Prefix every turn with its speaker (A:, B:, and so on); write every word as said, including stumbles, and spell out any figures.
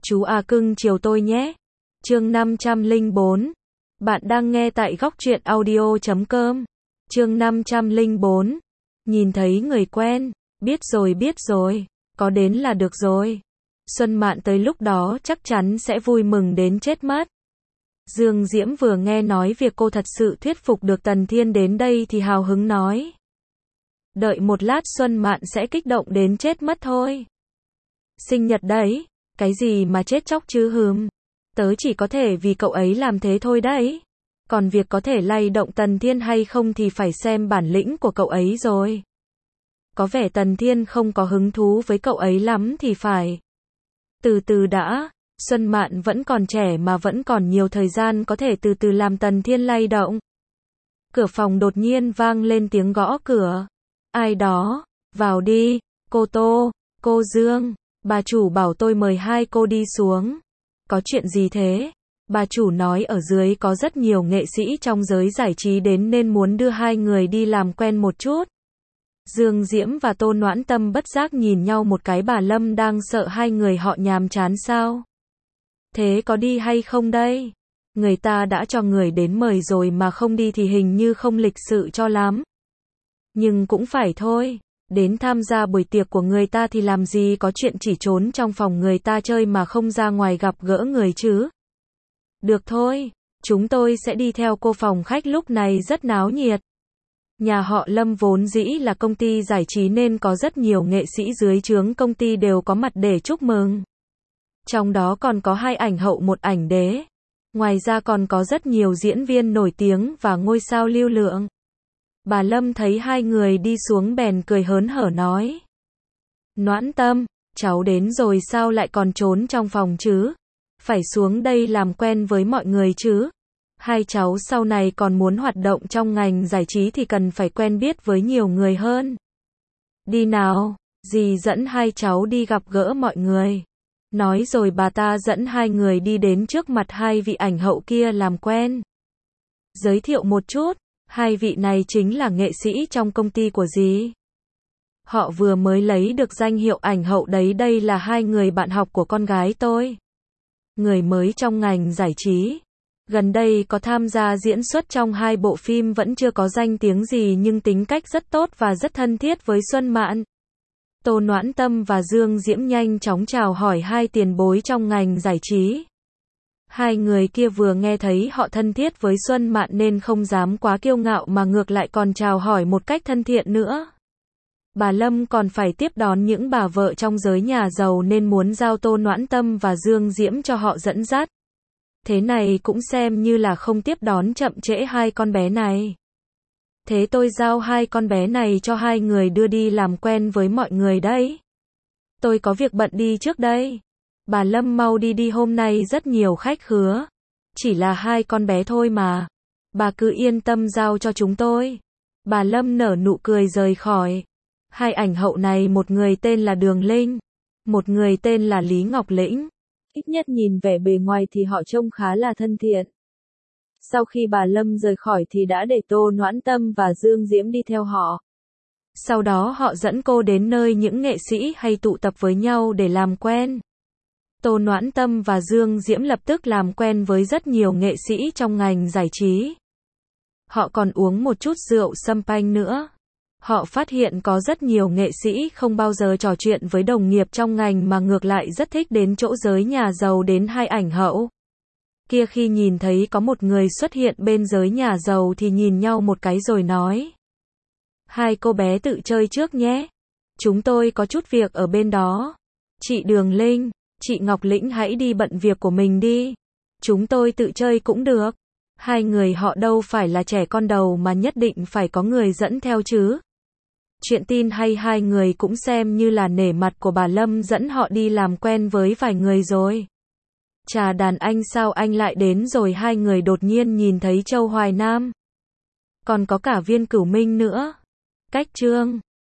A: Chú à cưng chiều tôi nhé. Chương năm trăm lẻ bốn. Bạn đang nghe tại góc truyện audio chấm com. Chương năm trăm lẻ bốn. Nhìn thấy người quen, biết rồi biết rồi, có đến là được rồi. Xuân Mạn tới lúc đó chắc chắn sẽ vui mừng đến chết mất. Dương Diễm vừa nghe nói việc cô thật sự thuyết phục được Tần Thiên đến đây thì hào hứng nói. Đợi một lát Xuân Mạn sẽ kích động đến chết mất thôi. Sinh nhật đấy, cái gì mà chết chóc chứ hừm. Tớ chỉ có thể vì cậu ấy làm thế thôi đấy. Còn việc có thể lay động Tần Thiên hay không thì phải xem bản lĩnh của cậu ấy rồi. Có vẻ Tần Thiên không có hứng thú với cậu ấy lắm thì phải. Từ từ đã, Xuân Mạn vẫn còn trẻ mà vẫn còn nhiều thời gian có thể từ từ làm Tần Thiên lay động. Cửa phòng đột nhiên vang lên tiếng gõ cửa. Ai đó, vào đi, cô Tô, cô Dương, bà chủ bảo tôi mời hai cô đi xuống. Có chuyện gì thế? Bà chủ nói ở dưới có rất nhiều nghệ sĩ trong giới giải trí đến nên muốn đưa hai người đi làm quen một chút. Dương Diễm và Tô Noãn Tâm bất giác nhìn nhau một cái, bà Lâm đang sợ hai người họ nhàm chán sao? Thế có đi hay không đây? Người ta đã cho người đến mời rồi mà không đi thì hình như không lịch sự cho lắm. Nhưng cũng phải thôi, đến tham gia buổi tiệc của người ta thì làm gì có chuyện chỉ trốn trong phòng người ta chơi mà không ra ngoài gặp gỡ người chứ. Được thôi, chúng tôi sẽ đi theo cô. Phòng khách lúc này rất náo nhiệt. Nhà họ Lâm vốn dĩ là công ty giải trí nên có rất nhiều nghệ sĩ dưới trướng công ty đều có mặt để chúc mừng. Trong đó còn có hai ảnh hậu một ảnh đế. Ngoài ra còn có rất nhiều diễn viên nổi tiếng và ngôi sao lưu lượng. Bà Lâm thấy hai người đi xuống bèn cười hớn hở nói. Noãn Tâm, cháu đến rồi sao lại còn trốn trong phòng chứ? Phải xuống đây làm quen với mọi người chứ. Hai cháu sau này còn muốn hoạt động trong ngành giải trí thì cần phải quen biết với nhiều người hơn. Đi nào, dì dẫn hai cháu đi gặp gỡ mọi người. Nói rồi bà ta dẫn hai người đi đến trước mặt hai vị ảnh hậu kia làm quen. Giới thiệu một chút, hai vị này chính là nghệ sĩ trong công ty của dì. Họ vừa mới lấy được danh hiệu ảnh hậu đấy, đây là hai người bạn học của con gái tôi. Người mới trong ngành giải trí. Gần đây có tham gia diễn xuất trong hai bộ phim, vẫn chưa có danh tiếng gì nhưng tính cách rất tốt và rất thân thiết với Xuân Mạn. Tô Noãn Tâm và Dương Diễm nhanh chóng chào hỏi hai tiền bối trong ngành giải trí. Hai người kia vừa nghe thấy họ thân thiết với Xuân Mạn nên không dám quá kiêu ngạo mà ngược lại còn chào hỏi một cách thân thiện nữa. Bà Lâm còn phải tiếp đón những bà vợ trong giới nhà giàu nên muốn giao Tô Noãn Tâm và Dương Diễm cho họ dẫn dắt. Thế này cũng xem như là không tiếp đón chậm trễ hai con bé này. Thế tôi giao hai con bé này cho hai người đưa đi làm quen với mọi người đấy. Tôi có việc bận đi trước đây. Bà Lâm mau đi đi, hôm nay rất nhiều khách khứa. Chỉ là hai con bé thôi mà. Bà cứ yên tâm giao cho chúng tôi. Bà Lâm nở nụ cười rời khỏi. Hai ảnh hậu này, một người tên là Đường Linh, một người tên là Lý Ngọc Lĩnh. Ít nhất nhìn vẻ bề ngoài thì họ trông khá là thân thiện. Sau khi bà Lâm rời khỏi thì đã để Tô Noãn Tâm và Dương Diễm đi theo họ. Sau đó họ dẫn cô đến nơi những nghệ sĩ hay tụ tập với nhau để làm quen. Tô Noãn Tâm và Dương Diễm lập tức làm quen với rất nhiều nghệ sĩ trong ngành giải trí. Họ còn uống một chút rượu champagne nữa. Họ phát hiện có rất nhiều nghệ sĩ không bao giờ trò chuyện với đồng nghiệp trong ngành mà ngược lại rất thích đến chỗ giới nhà giàu. Đến hai ảnh hậu kia khi nhìn thấy có một người xuất hiện bên giới nhà giàu thì nhìn nhau một cái rồi nói. Hai cô bé tự chơi trước nhé. Chúng tôi có chút việc ở bên đó. Chị Đường Linh, chị Ngọc Lĩnh hãy đi bận việc của mình đi. Chúng tôi tự chơi cũng được. Hai người họ đâu phải là trẻ con đầu mà nhất định phải có người dẫn theo chứ. Chuyện tin hay hai người cũng xem như là nể mặt của bà Lâm dẫn họ đi làm quen với vài người rồi. Chà, đàn anh sao anh lại đến rồi? Hai người đột nhiên nhìn thấy Châu Hoài Nam. Còn có cả Viên Cửu Minh nữa. Cách Trương